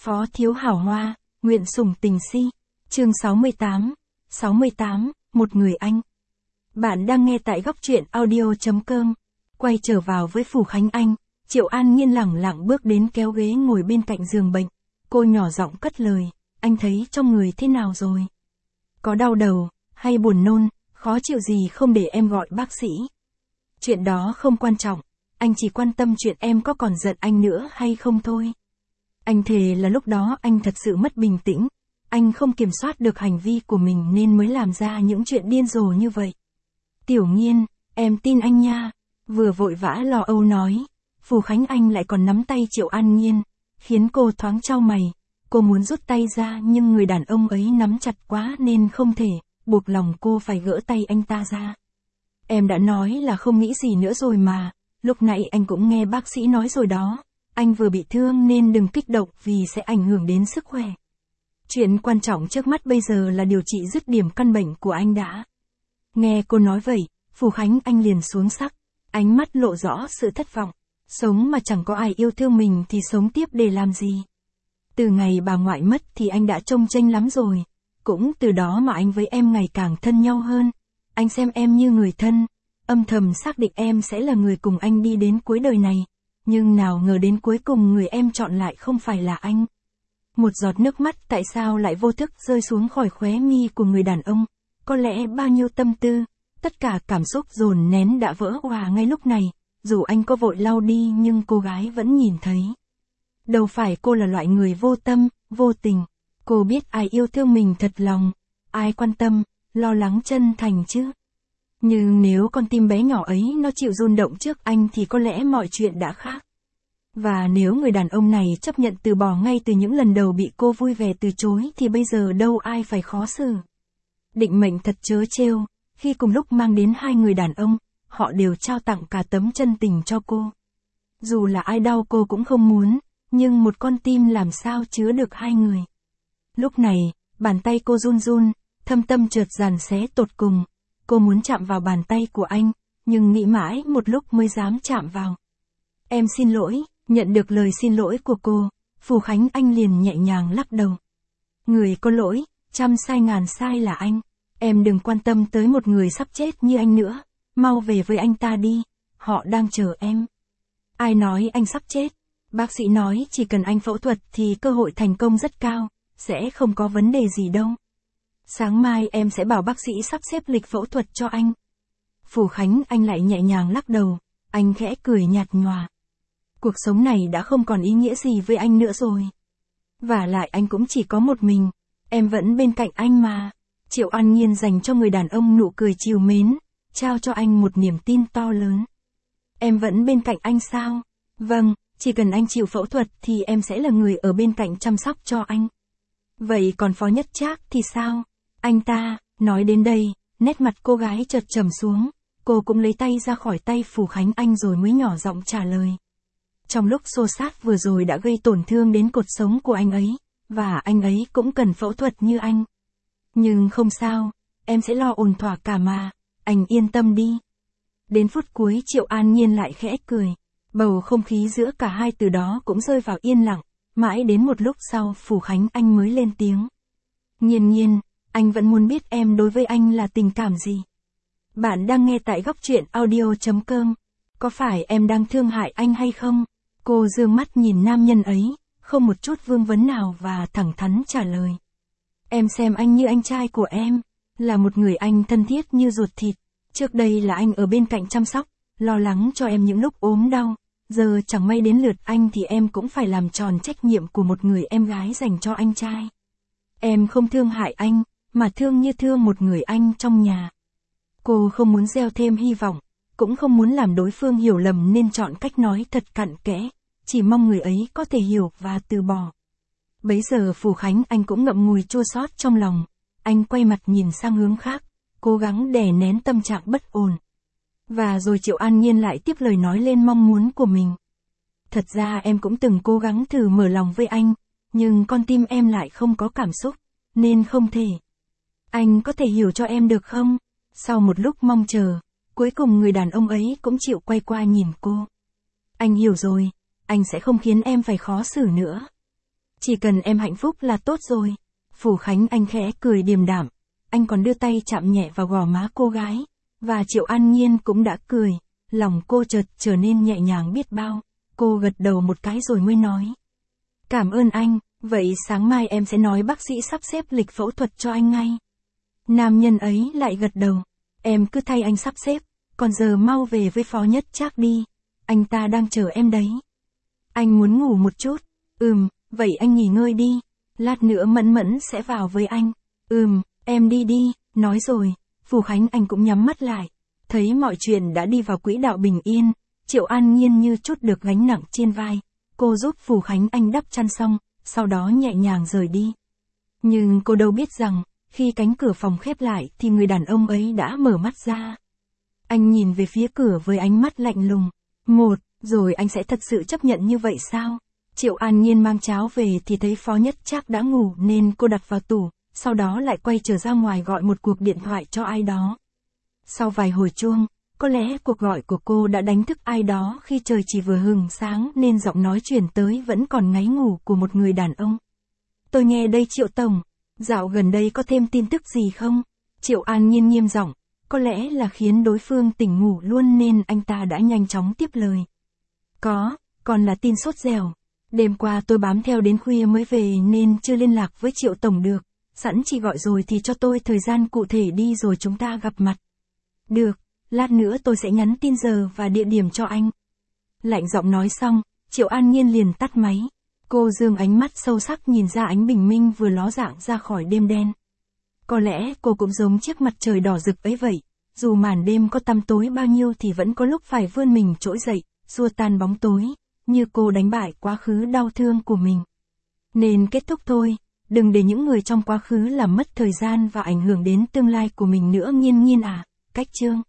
Phó thiếu hảo hoa, nguyện sủng tình si. Chương 68, một người anh. Bạn đang nghe tại góc truyện audio.com. Quay trở vào với Phù Khánh Anh, Triệu An Nhiên lẳng lặng bước đến kéo ghế ngồi bên cạnh giường bệnh. Cô nhỏ giọng cất lời, anh thấy trong người thế nào rồi? Có đau đầu, hay buồn nôn, khó chịu gì không để em gọi bác sĩ? Chuyện đó không quan trọng, anh chỉ quan tâm chuyện em có còn giận anh nữa hay không thôi. Anh thề là lúc đó anh thật sự mất bình tĩnh, anh không kiểm soát được hành vi của mình nên mới làm ra những chuyện điên rồ như vậy. Tiểu Nhiên, em tin anh nha, vừa vội vã lo âu nói. Phù Khánh Anh lại còn nắm tay Triệu An Nhiên, khiến cô thoáng chau mày. Cô muốn rút tay ra nhưng người đàn ông ấy nắm chặt quá nên không thể, buộc lòng cô phải gỡ tay anh ta ra. Em đã nói là không nghĩ gì nữa rồi mà, lúc nãy anh cũng nghe bác sĩ nói rồi đó. Anh vừa bị thương nên đừng kích động vì sẽ ảnh hưởng đến sức khỏe. Chuyện quan trọng trước mắt bây giờ là điều trị dứt điểm căn bệnh của anh đã. Nghe cô nói vậy, Phù Khánh Anh liền xuống sắc, ánh mắt lộ rõ sự thất vọng. Sống mà chẳng có ai yêu thương mình thì sống tiếp để làm gì? Từ ngày bà ngoại mất thì anh đã trông chênh lắm rồi. Cũng từ đó mà anh với em ngày càng thân nhau hơn. Anh xem em như người thân, âm thầm xác định em sẽ là người cùng anh đi đến cuối đời này. Nhưng nào ngờ đến cuối cùng người em chọn lại không phải là anh. Một giọt nước mắt tại sao lại vô thức rơi xuống khỏi khóe mi của người đàn ông. Có lẽ bao nhiêu tâm tư, tất cả cảm xúc dồn nén đã vỡ òa ngay lúc này. Dù anh có vội lau đi nhưng cô gái vẫn nhìn thấy. Đâu phải cô là loại người vô tâm, vô tình. Cô biết ai yêu thương mình thật lòng, ai quan tâm, lo lắng chân thành chứ. Nhưng nếu con tim bé nhỏ ấy nó chịu rung động trước anh thì có lẽ mọi chuyện đã khác. Và nếu người đàn ông này chấp nhận từ bỏ ngay từ những lần đầu bị cô vui vẻ từ chối thì bây giờ đâu ai phải khó xử. Định mệnh thật trớ trêu, khi cùng lúc mang đến hai người đàn ông, họ đều trao tặng cả tấm chân tình cho cô. Dù là ai đau cô cũng không muốn, nhưng một con tim làm sao chứa được hai người. Lúc này, bàn tay cô run run, thâm tâm chợt giằng xé tột cùng. Cô muốn chạm vào bàn tay của anh, nhưng nghĩ mãi một lúc mới dám chạm vào. Em xin lỗi, nhận được lời xin lỗi của cô, Phù Khánh Anh liền nhẹ nhàng lắc đầu. Người có lỗi, trăm sai ngàn sai là anh. Em đừng quan tâm tới một người sắp chết như anh nữa. Mau về với anh ta đi, họ đang chờ em. Ai nói anh sắp chết? Bác sĩ nói chỉ cần anh phẫu thuật thì cơ hội thành công rất cao, sẽ không có vấn đề gì đâu. Sáng mai em sẽ bảo bác sĩ sắp xếp lịch phẫu thuật cho anh. Phù Khánh Anh lại nhẹ nhàng lắc đầu, anh khẽ cười nhạt nhòa. Cuộc sống này đã không còn ý nghĩa gì với anh nữa rồi. Vả lại anh cũng chỉ có một mình, em vẫn bên cạnh anh mà. Triệu An Nhiên dành cho người đàn ông nụ cười trìu mến, trao cho anh một niềm tin to lớn. Em vẫn bên cạnh anh sao? Vâng, chỉ cần anh chịu phẫu thuật thì em sẽ là người ở bên cạnh chăm sóc cho anh. Vậy còn Phó Nhất Trác thì sao? Anh ta, nói đến đây, nét mặt cô gái chợt trầm xuống, cô cũng lấy tay ra khỏi tay Phù Khánh Anh rồi mới nhỏ giọng trả lời. Trong lúc xô xát vừa rồi đã gây tổn thương đến cột sống của anh ấy, và anh ấy cũng cần phẫu thuật như anh. Nhưng không sao, em sẽ lo ổn thỏa cả mà, anh yên tâm đi. Đến phút cuối Triệu An Nhiên lại khẽ cười, bầu không khí giữa cả hai từ đó cũng rơi vào yên lặng, mãi đến một lúc sau Phù Khánh Anh mới lên tiếng. Nhiên Nhiên, anh vẫn muốn biết em đối với anh là tình cảm gì. Bạn đang nghe tại góc truyện audio.com, có phải em đang thương hại anh hay không? Cô dương mắt nhìn nam nhân ấy, không một chút vương vấn nào và thẳng thắn trả lời. Em xem anh như anh trai của em, là một người anh thân thiết như ruột thịt. Trước đây là anh ở bên cạnh chăm sóc, lo lắng cho em những lúc ốm đau. Giờ chẳng may đến lượt anh thì em cũng phải làm tròn trách nhiệm của một người em gái dành cho anh trai. Em không thương hại anh, mà thương như thương một người anh trong nhà. Cô không muốn gieo thêm hy vọng, cũng không muốn làm đối phương hiểu lầm nên chọn cách nói thật cặn kẽ, chỉ mong người ấy có thể hiểu và từ bỏ. Bấy giờ Phù Khánh Anh cũng ngậm ngùi chua xót trong lòng, anh quay mặt nhìn sang hướng khác, cố gắng đè nén tâm trạng bất ổn. Và rồi Triệu An Nhiên lại tiếp lời nói lên mong muốn của mình. Thật ra em cũng từng cố gắng thử mở lòng với anh, nhưng con tim em lại không có cảm xúc, nên không thể. Anh có thể hiểu cho em được không? Sau một lúc mong chờ, cuối cùng người đàn ông ấy cũng chịu quay qua nhìn cô. Anh hiểu rồi, anh sẽ không khiến em phải khó xử nữa. Chỉ cần em hạnh phúc là tốt rồi. Phủ Khánh Anh khẽ cười điềm đạm. Anh còn đưa tay chạm nhẹ vào gò má cô gái. Và Triệu An Nhiên cũng đã cười. Lòng cô chợt trở nên nhẹ nhàng biết bao. Cô gật đầu một cái rồi mới nói. Cảm ơn anh, vậy sáng mai em sẽ nói bác sĩ sắp xếp lịch phẫu thuật cho anh ngay. Nam nhân ấy lại gật đầu. Em cứ thay anh sắp xếp, còn giờ mau về với Phó Nhất Trác đi. Anh ta đang chờ em đấy. Anh muốn ngủ một chút. Vậy anh nghỉ ngơi đi. Lát nữa Mẫn Mẫn sẽ vào với anh. Em đi đi, nói rồi. Phủ Khánh Anh cũng nhắm mắt lại. Thấy mọi chuyện đã đi vào quỹ đạo bình yên, Triệu An Nhiên như trút được gánh nặng trên vai. Cô giúp Phủ Khánh Anh đắp chăn xong, sau đó nhẹ nhàng rời đi. Nhưng cô đâu biết rằng, khi cánh cửa phòng khép lại thì người đàn ông ấy đã mở mắt ra. Anh nhìn về phía cửa với ánh mắt lạnh lùng. Rồi anh sẽ thật sự chấp nhận như vậy sao? Triệu An Nhiên mang cháo về thì thấy Phó Nhất Trác đã ngủ nên cô đặt vào tủ, sau đó lại quay trở ra ngoài gọi một cuộc điện thoại cho ai đó. Sau vài hồi chuông, có lẽ cuộc gọi của cô đã đánh thức ai đó khi trời chỉ vừa hừng sáng nên giọng nói truyền tới vẫn còn ngáy ngủ của một người đàn ông. Tôi nghe đây Triệu Tổng, dạo gần đây có thêm tin tức gì không? Triệu An Nhiên nghiêm giọng, có lẽ là khiến đối phương tỉnh ngủ luôn nên anh ta đã nhanh chóng tiếp lời. Còn là tin sốt dẻo. Đêm qua tôi bám theo đến khuya mới về nên chưa liên lạc với Triệu Tổng được. Sẵn chị gọi rồi thì cho tôi thời gian cụ thể đi rồi chúng ta gặp mặt. Được, lát nữa tôi sẽ nhắn tin giờ và địa điểm cho anh. Lạnh giọng nói xong, Triệu An Nhiên liền tắt máy. Cô dương ánh mắt sâu sắc nhìn ra ánh bình minh vừa ló dạng ra khỏi đêm đen. Có lẽ cô cũng giống chiếc mặt trời đỏ rực ấy vậy. Dù màn đêm có tăm tối bao nhiêu thì vẫn có lúc phải vươn mình trỗi dậy, xua tan bóng tối, như cô đánh bại quá khứ đau thương của mình. Nên kết thúc thôi, đừng để những người trong quá khứ làm mất thời gian và ảnh hưởng đến tương lai của mình nữa Nhiên Nhiên à. Cách chương